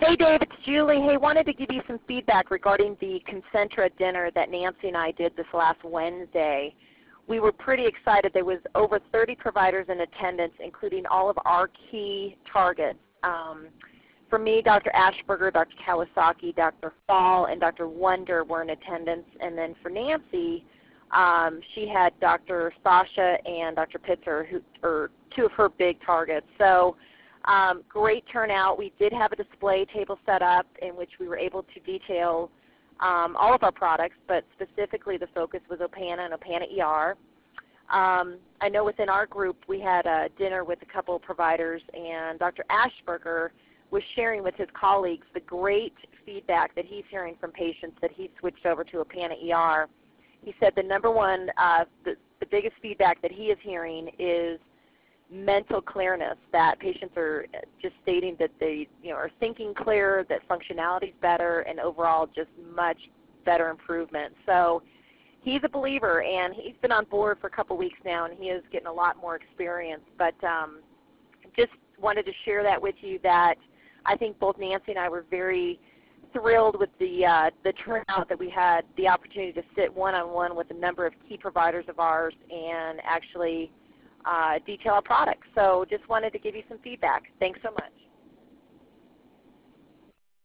Hey, Dave, it's Julie. Hey, wanted to give you some feedback regarding the Concentra dinner that Nancy and I did this last Wednesday. We were pretty excited. There was over 30 providers in attendance, including all of our key targets. For me, Dr. Ashberger, Dr. Kawasaki, Dr. Fall, and Dr. Wonder were in attendance. And then for Nancy, she had Dr. Sasha and Dr. Pitzer, who are two of her big targets. So great turnout. We did have a display table set up in which we were able to detail all of our products, but specifically the focus was Opana and Opana ER. I know within our group we had a dinner with a couple of providers, and Dr. Ashberger was sharing with his colleagues the great feedback that he's hearing from patients that he switched over to Opana ER. He said the number one, the biggest feedback that he is hearing is mental clearness, that patients are just stating that they are thinking clearer, that functionality is better, and overall just much better improvement. So he's a believer, and he's been on board for a couple weeks now, and he is getting a lot more experience. But just wanted to share that with you, that I think both Nancy and I were very thrilled with the turnout, that we had the opportunity to sit one-on-one with a number of key providers of ours and actually detail our products. So just wanted to give you some feedback. Thanks so much.